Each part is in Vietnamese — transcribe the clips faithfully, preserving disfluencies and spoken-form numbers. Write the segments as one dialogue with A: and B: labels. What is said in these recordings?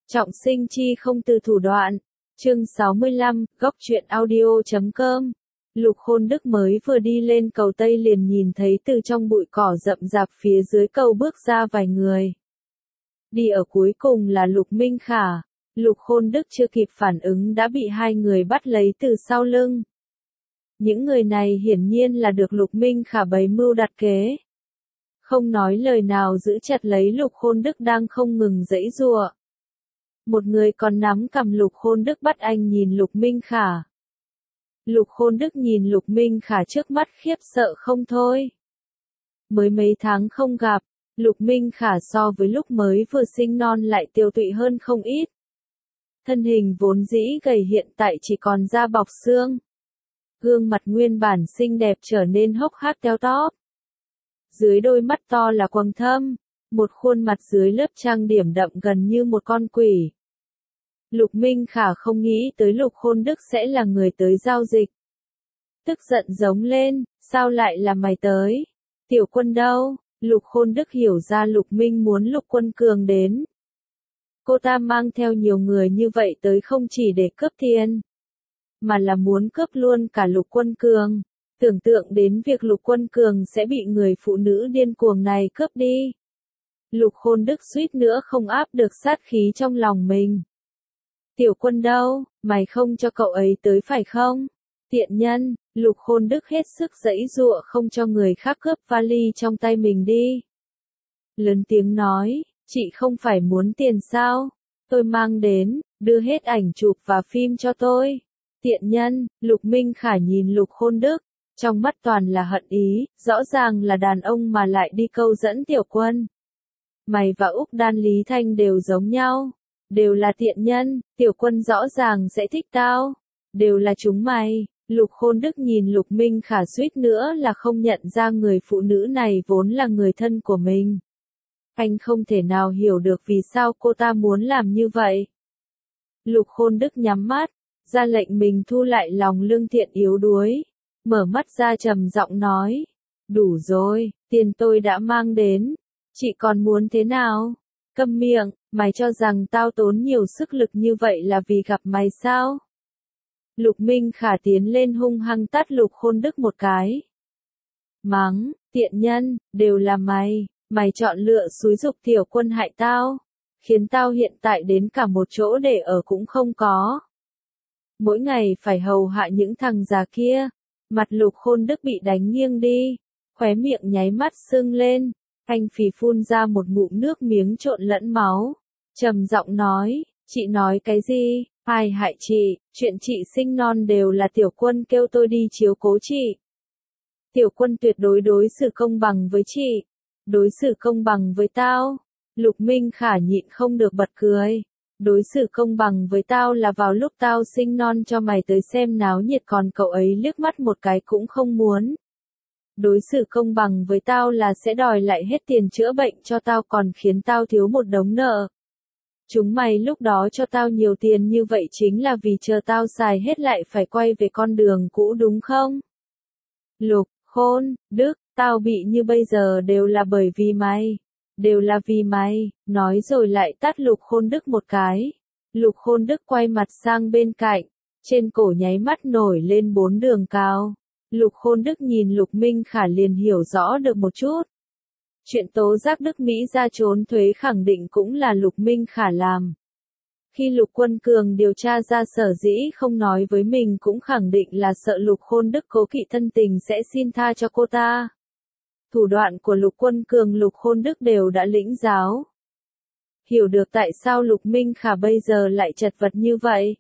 A: Trọng sinh chi không từ thủ đoạn. Chương sáu mươi lăm, góc truyện audio chấm com. Lục Khôn Đức mới vừa đi lên cầu Tây liền nhìn thấy từ trong bụi cỏ rậm rạp phía dưới cầu bước ra vài người. Đi ở cuối cùng là Lục Minh Khả. Lục Khôn Đức chưa kịp phản ứng đã bị hai người bắt lấy từ sau lưng. Những người này hiển nhiên là được Lục Minh Khả bày mưu đặt kế. Không nói lời nào giữ chặt lấy Lục Khôn Đức đang không ngừng giãy giụa. Một người còn nắm cầm Lục Khôn Đức bắt anh nhìn Lục Minh Khả. Lục Khôn Đức nhìn Lục Minh Khả trước mắt khiếp sợ không thôi. Mới mấy tháng không gặp, Lục Minh Khả so với lúc mới vừa sinh non lại tiều tụy hơn không ít. Thân hình vốn dĩ gầy hiện tại chỉ còn da bọc xương. Gương mặt nguyên bản xinh đẹp trở nên hốc hác teo tóp. Dưới đôi mắt to là quầng thâm, một khuôn mặt dưới lớp trang điểm đậm gần như một con quỷ. Lục Minh Khả không nghĩ tới Lục Khôn Đức sẽ là người tới giao dịch. Tức giận giống lên, sao lại là mày tới? Tiểu Quân đâu? Lục Khôn Đức hiểu ra Lục Minh muốn Lục Quân Cường đến. Cô ta mang theo nhiều người như vậy tới không chỉ để cướp tiền, mà là muốn cướp luôn cả Lục Quân Cường. Tưởng tượng đến việc Lục Quân Cường sẽ bị người phụ nữ điên cuồng này cướp đi. Lục Khôn Đức suýt nữa không áp được sát khí trong lòng mình. Tiểu Quân đâu, mày không cho cậu ấy tới phải không? Tiện nhân, Lục Khôn Đức hết sức giãy giụa không cho người khác cướp vali trong tay mình đi. Lớn tiếng nói, chị không phải muốn tiền sao? Tôi mang đến, đưa hết ảnh chụp và phim cho tôi. Tiện nhân, Lục Minh Khả nhìn Lục Khôn Đức, trong mắt toàn là hận ý, rõ ràng là đàn ông mà lại đi câu dẫn Tiểu Quân. Mày và Úc Đan Lý Thanh đều giống nhau. Đều là tiện nhân, Tiểu Quân rõ ràng sẽ thích tao. Đều là chúng mày. Lục Khôn Đức nhìn Lục Minh Khả suýt nữa là không nhận ra người phụ nữ này vốn là người thân của mình. Anh không thể nào hiểu được vì sao cô ta muốn làm như vậy. Lục Khôn Đức nhắm mắt, ra lệnh mình thu lại lòng lương thiện yếu đuối. Mở mắt ra trầm giọng nói. Đủ rồi, tiền tôi đã mang đến. Chị còn muốn thế nào? Câm miệng, mày cho rằng tao tốn nhiều sức lực như vậy là vì gặp mày sao? Lục Minh Khả tiến lên hung hăng tát Lục Khôn Đức một cái. Mắng, tiện nhân, đều là mày, mày chọn lựa xúi giục Tiểu Quân hại tao. Khiến tao hiện tại đến cả một chỗ để ở cũng không có. Mỗi ngày phải hầu hạ những thằng già kia. Mặt Lục Khôn Đức bị đánh nghiêng đi. Khóe miệng nháy mắt sưng lên. Anh phì phun ra một ngụm nước miếng trộn lẫn máu. Trầm giọng nói, chị nói cái gì? Ai hại chị? Chuyện chị sinh non đều là Tiểu Quân kêu tôi đi chiếu cố chị. Tiểu Quân tuyệt đối đối xử công bằng với chị. Đối xử công bằng với tao. Lục Minh Khả nhịn không được bật cười. Đối xử công bằng với tao là vào lúc tao sinh non cho mày tới xem náo nhiệt còn cậu ấy liếc mắt một cái cũng không muốn. Đối xử công bằng với tao là sẽ đòi lại hết tiền chữa bệnh cho tao còn khiến tao thiếu một đống nợ. Chúng mày lúc đó cho tao nhiều tiền như vậy chính là vì chờ tao xài hết lại phải quay về con đường cũ đúng không? Lục, Khôn, Đức, tao bị như bây giờ đều là bởi vì mày. Đều là vì mày, nói rồi lại tát Lục Khôn Đức một cái. Lục Khôn Đức quay mặt sang bên cạnh, trên cổ nháy mắt nổi lên bốn đường cao. Lục Khôn Đức nhìn Lục Minh Khả liền hiểu rõ được một chút. Chuyện tố giác Đức Mỹ ra trốn thuế khẳng định cũng là Lục Minh Khả làm. Khi Lục Quân Cường điều tra ra sở dĩ không nói với mình cũng khẳng định là sợ Lục Khôn Đức cố kỵ thân tình sẽ xin tha cho cô ta. Thủ đoạn của Lục Quân Cường Lục Khôn Đức đều đã lĩnh giáo. Hiểu được tại sao Lục Minh Khả bây giờ lại chật vật như vậy.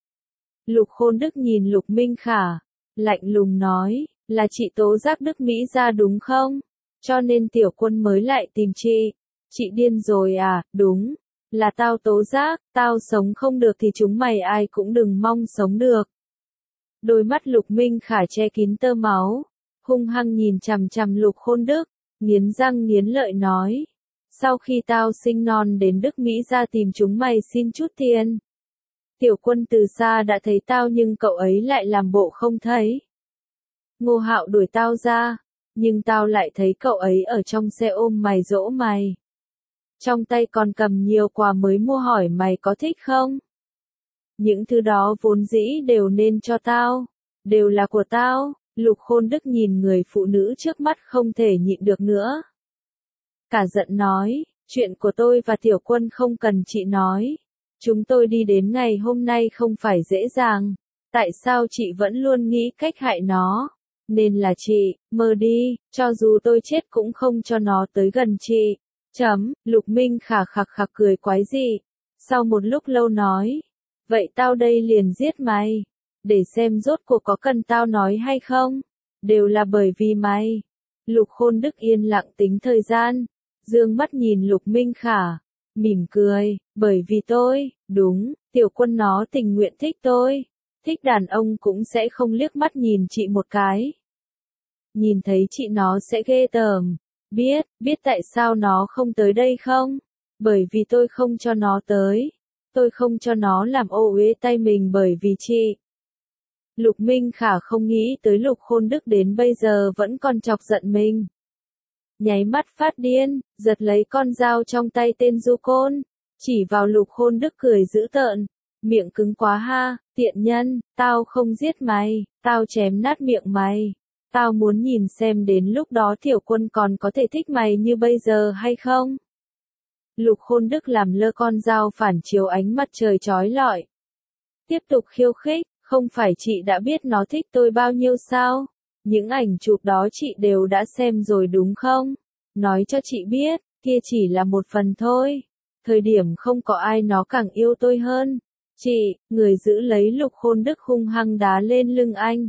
A: Lục Khôn Đức nhìn Lục Minh Khả, lạnh lùng nói, là chị tố giác Đức Mỹ ra đúng không? Cho nên Tiểu Quân mới lại tìm chị. Chị điên rồi à? Đúng, là tao tố giác, tao sống không được thì chúng mày ai cũng đừng mong sống được. Đôi mắt Lục Minh Khả che kín tơ máu, hung hăng nhìn chằm chằm Lục Khôn Đức, nghiến răng nghiến lợi nói. Sau khi tao sinh non đến Đức Mỹ ra tìm chúng mày xin chút tiền. Tiểu Quân từ xa đã thấy tao nhưng cậu ấy lại làm bộ không thấy. Ngô Hạo đuổi tao ra, nhưng tao lại thấy cậu ấy ở trong xe ôm mày dỗ mày. Trong tay còn cầm nhiều quà mới mua hỏi mày có thích không? Những thứ đó vốn dĩ đều nên cho tao. Đều là của tao. Lục Khôn Đức nhìn người phụ nữ trước mắt không thể nhịn được nữa. Cả giận nói, chuyện của tôi và Tiểu Quân không cần chị nói. Chúng tôi đi đến ngày hôm nay không phải dễ dàng. Tại sao chị vẫn luôn nghĩ cách hại nó? Nên là chị, mơ đi, cho dù tôi chết cũng không cho nó tới gần chị. Chấm, Lục Minh khà khạc khạc cười quái dị. Sau một lúc lâu nói, vậy tao đây liền giết mày. Để xem rốt cuộc có cần tao nói hay không? Đều là bởi vì mày. Lục Khôn Đức yên lặng tính thời gian. Dương mắt nhìn Lục Minh Khả. Mỉm cười, bởi vì tôi, đúng, Tiểu Quân nó tình nguyện thích tôi. Thích đàn ông cũng sẽ không liếc mắt nhìn chị một cái. Nhìn thấy chị nó sẽ ghê tởm. Biết, biết tại sao nó không tới đây không? Bởi vì tôi không cho nó tới. Tôi không cho nó làm ô uế tay mình bởi vì chị. Lục Minh Khả không nghĩ tới Lục Khôn Đức đến bây giờ vẫn còn chọc giận mình. Nháy mắt phát điên, giật lấy con dao trong tay tên du côn, chỉ vào Lục Khôn Đức cười dữ tợn, miệng cứng quá ha, tiện nhân, tao không giết mày, tao chém nát miệng mày, tao muốn nhìn xem đến lúc đó Tiểu Quân còn có thể thích mày như bây giờ hay không. Lục Khôn Đức làm lơ con dao phản chiếu ánh mặt trời chói lọi. Tiếp tục khiêu khích, không phải chị đã biết nó thích tôi bao nhiêu sao? Những ảnh chụp đó chị đều đã xem rồi đúng không? Nói cho chị biết, kia chỉ là một phần thôi. Thời điểm không có ai nó càng yêu tôi hơn. Chị, người giữ lấy Lục Khôn Đức hung hăng đá lên lưng anh.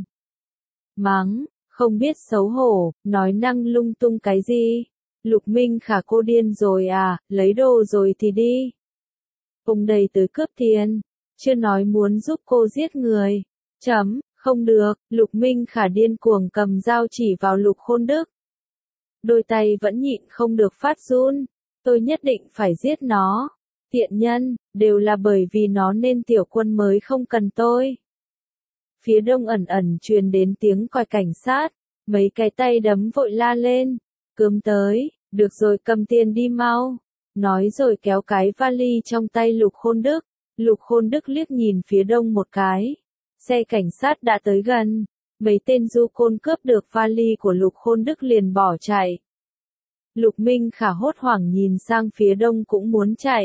A: Mắng, không biết xấu hổ, nói năng lung tung cái gì? Lục Minh Khả cô điên rồi à, lấy đồ rồi thì đi. Ông đầy tới cướp tiền, chưa nói muốn giúp cô giết người. Chấm. Không được, Lục Minh Khả điên cuồng cầm dao chỉ vào Lục Khôn Đức. Đôi tay vẫn nhịn không được phát run. Tôi nhất định phải giết nó. Tiện nhân, đều là bởi vì nó nên Tiểu Quân mới không cần tôi. Phía đông ẩn ẩn truyền đến tiếng còi cảnh sát. Mấy cái tay đấm vội la lên. Cướm tới, được rồi cầm tiền đi mau. Nói rồi kéo cái vali trong tay Lục Khôn Đức. Lục Khôn Đức liếc nhìn phía đông một cái. Xe cảnh sát đã tới gần, mấy tên du côn cướp được vali của Lục Khôn Đức liền bỏ chạy. Lục Minh Khả hốt hoảng nhìn sang phía đông cũng muốn chạy.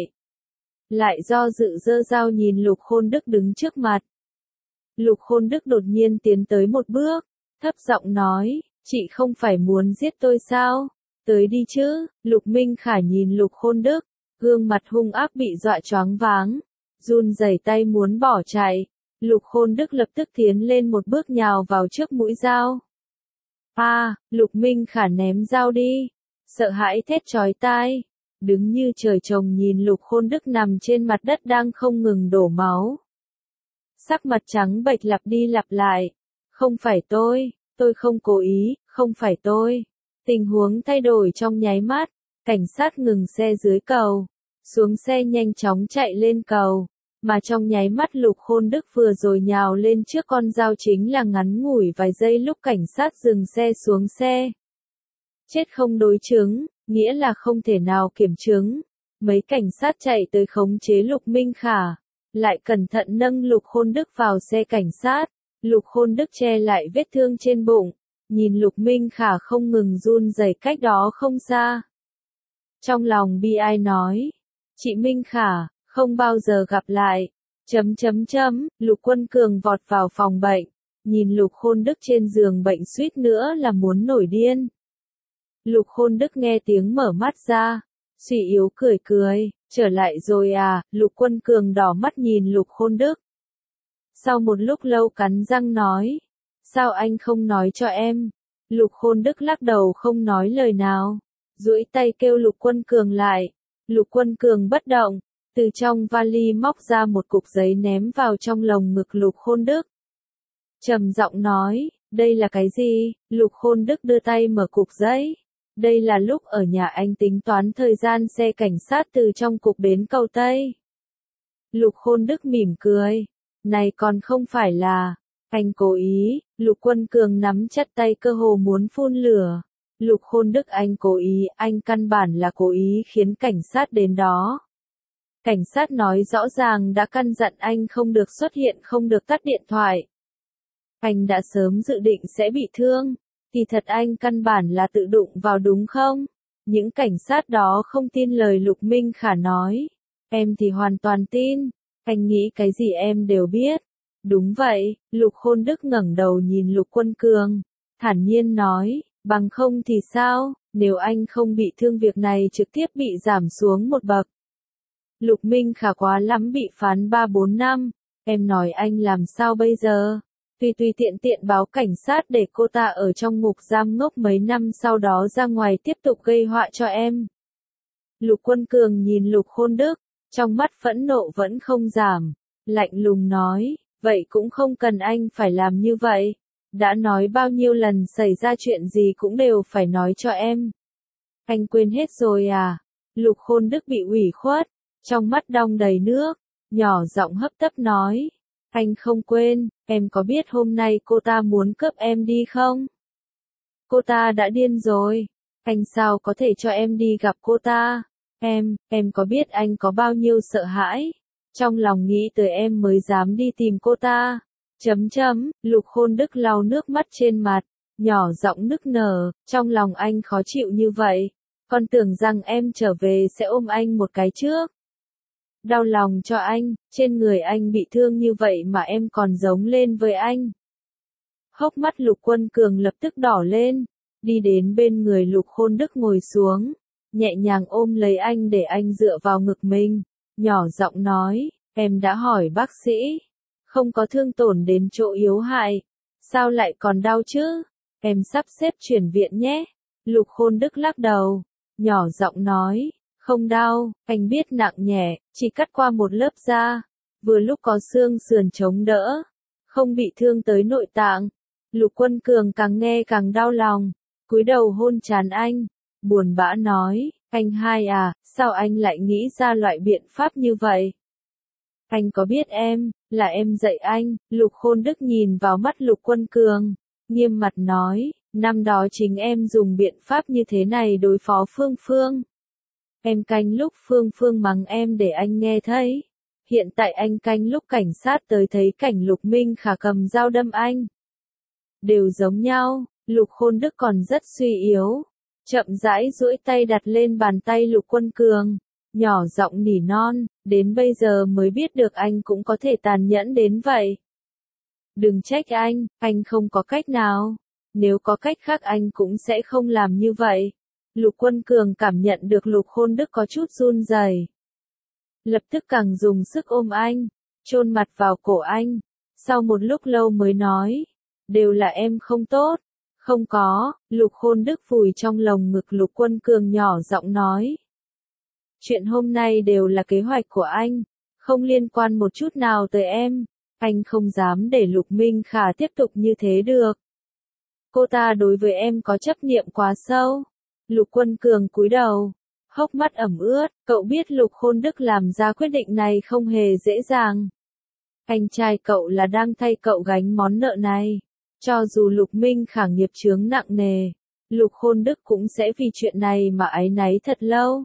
A: Lại do dự giơ dao nhìn Lục Khôn Đức đứng trước mặt. Lục Khôn Đức đột nhiên tiến tới một bước, thấp giọng nói, chị không phải muốn giết tôi sao? Tới đi chứ. Lục Minh Khả nhìn Lục Khôn Đức, gương mặt hung ác bị dọa choáng váng, run rẩy tay muốn bỏ chạy. Lục Khôn Đức lập tức tiến lên một bước nhào vào trước mũi dao. A, à, Lục Minh Khả ném dao đi. Sợ hãi thét chói tai. Đứng như trời trồng nhìn Lục Khôn Đức nằm trên mặt đất đang không ngừng đổ máu. Sắc mặt trắng bệch lặp đi lặp lại. Không phải tôi, tôi không cố ý, không phải tôi. Tình huống thay đổi trong nháy mắt. Cảnh sát ngừng xe dưới cầu. Xuống xe nhanh chóng chạy lên cầu. Mà trong nháy mắt Lục Khôn Đức vừa rồi nhào lên trước con dao chính là ngắn ngủi vài giây lúc cảnh sát dừng xe xuống xe. Chết không đối chứng, nghĩa là không thể nào kiểm chứng. Mấy cảnh sát chạy tới khống chế Lục Minh Khả, lại cẩn thận nâng Lục Khôn Đức vào xe cảnh sát. Lục Khôn Đức che lại vết thương trên bụng, nhìn Lục Minh Khả không ngừng run rẩy cách đó không xa. Trong lòng bi ai nói, chị Minh Khả, không bao giờ gặp lại. Chấm chấm chấm, Lục Quân Cường vọt vào phòng bệnh, nhìn Lục Khôn Đức trên giường bệnh suýt nữa là muốn nổi điên. Lục Khôn Đức nghe tiếng mở mắt ra, suy yếu cười cười, trở lại rồi à, Lục Quân Cường đỏ mắt nhìn Lục Khôn Đức. Sau một lúc lâu cắn răng nói, sao anh không nói cho em? Lục Khôn Đức lắc đầu không nói lời nào, duỗi tay kêu Lục Quân Cường lại. Lục Quân Cường bất động. Từ trong vali móc ra một cục giấy ném vào trong lồng ngực Lục Khôn Đức. Trầm giọng nói, đây là cái gì? Lục Khôn Đức đưa tay mở cục giấy. Đây là lúc ở nhà anh tính toán thời gian xe cảnh sát từ trong cục bến cầu Tây. Lục Khôn Đức mỉm cười. Này còn không phải là, anh cố ý. Lục Quân Cường nắm chặt tay cơ hồ muốn phun lửa. Lục Khôn Đức anh cố ý, anh căn bản là cố ý khiến cảnh sát đến đó. Cảnh sát nói rõ ràng đã căn dặn anh không được xuất hiện, không được tắt điện thoại. Anh đã sớm dự định sẽ bị thương, thì thật anh căn bản là tự đụng vào đúng không? Những cảnh sát đó không tin lời Lục Minh Khả nói. Em thì hoàn toàn tin, anh nghĩ cái gì em đều biết. Đúng vậy, Lục Khôn Đức ngẩng đầu nhìn Lục Quân Cường, thản nhiên nói, bằng không thì sao, nếu anh không bị thương việc này trực tiếp bị giảm xuống một bậc. Lục Minh Khả quá lắm bị phán ba bốn năm, em nói anh làm sao bây giờ? Tùy tùy tiện tiện báo cảnh sát để cô ta ở trong ngục giam ngốc mấy năm sau đó ra ngoài tiếp tục gây họa cho em. Lục Quân Cường nhìn Lục Khôn Đức, trong mắt phẫn nộ vẫn không giảm, lạnh lùng nói, vậy cũng không cần anh phải làm như vậy. Đã nói bao nhiêu lần xảy ra chuyện gì cũng đều phải nói cho em. Anh quên hết rồi à? Lục Khôn Đức bị ủy khuất, trong mắt đong đầy nước, nhỏ giọng hấp tấp nói. Anh không quên, em có biết hôm nay cô ta muốn cướp em đi không? Cô ta đã điên rồi, anh sao có thể cho em đi gặp cô ta? Em, em có biết anh có bao nhiêu sợ hãi? Trong lòng nghĩ tới em mới dám đi tìm cô ta. Chấm chấm, Lục Khôn Đức lau nước mắt trên mặt, nhỏ giọng nức nở, trong lòng anh khó chịu như vậy. Con tưởng rằng em trở về sẽ ôm anh một cái trước. Đau lòng cho anh, trên người anh bị thương như vậy mà em còn giống lên với anh. Hốc mắt Lục Quân Cường lập tức đỏ lên, đi đến bên người Lục Khôn Đức ngồi xuống, nhẹ nhàng ôm lấy anh để anh dựa vào ngực mình, nhỏ giọng nói, em đã hỏi bác sĩ, không có thương tổn đến chỗ yếu hại, sao lại còn đau chứ? Em sắp xếp chuyển viện nhé. Lục Khôn Đức lắc đầu, nhỏ giọng nói, không đau, anh biết nặng nhẹ, chỉ cắt qua một lớp da, vừa lúc có xương sườn chống đỡ, không bị thương tới nội tạng. Lục Quân Cường càng nghe càng đau lòng, cúi đầu hôn trán anh, buồn bã nói, anh hai à, sao anh lại nghĩ ra loại biện pháp như vậy? Anh có biết em, là em dạy anh. Lục Khôn Đức nhìn vào mắt Lục Quân Cường, nghiêm mặt nói, năm đó chính em dùng biện pháp như thế này đối phó Phương Phương. Em canh lúc Phương Phương mắng em để anh nghe thấy. Hiện tại anh canh lúc cảnh sát tới thấy cảnh Lục Minh Khả cầm dao đâm anh. Đều giống nhau, Lục Khôn Đức còn rất suy yếu. Chậm rãi duỗi tay đặt lên bàn tay Lục Quân Cường, nhỏ giọng nỉ non, đến bây giờ mới biết được anh cũng có thể tàn nhẫn đến vậy. Đừng trách anh, anh không có cách nào. Nếu có cách khác anh cũng sẽ không làm như vậy. Lục Quân Cường cảm nhận được Lục Khôn Đức có chút run rẩy, lập tức càng dùng sức ôm anh, chôn mặt vào cổ anh. Sau một lúc lâu mới nói, đều là em không tốt. Không có, Lục Khôn Đức vùi trong lồng ngực Lục Quân Cường nhỏ giọng nói. Chuyện hôm nay đều là kế hoạch của anh, không liên quan một chút nào tới em. Anh không dám để Lục Minh Khả tiếp tục như thế được. Cô ta đối với em có chấp niệm quá sâu. Lục Quân Cường cúi đầu, hốc mắt ẩm ướt, cậu biết Lục Khôn Đức làm ra quyết định này không hề dễ dàng. Anh trai cậu là đang thay cậu gánh món nợ này. Cho dù Lục Minh Khả nghiệp chướng nặng nề, Lục Khôn Đức cũng sẽ vì chuyện này mà áy náy thật lâu.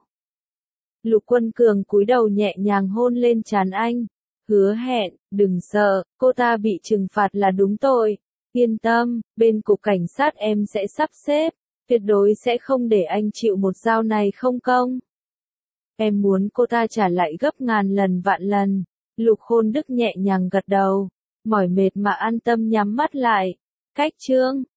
A: Lục Quân Cường cúi đầu nhẹ nhàng hôn lên trán anh, hứa hẹn, đừng sợ, cô ta bị trừng phạt là đúng tội. Yên tâm, bên cục cảnh sát em sẽ sắp xếp, tuyệt đối sẽ không để anh chịu một dao này không công. Em muốn cô ta trả lại gấp ngàn lần vạn lần. Lục Khôn Đức nhẹ nhàng gật đầu, mỏi mệt mà an tâm nhắm mắt lại. Cách chương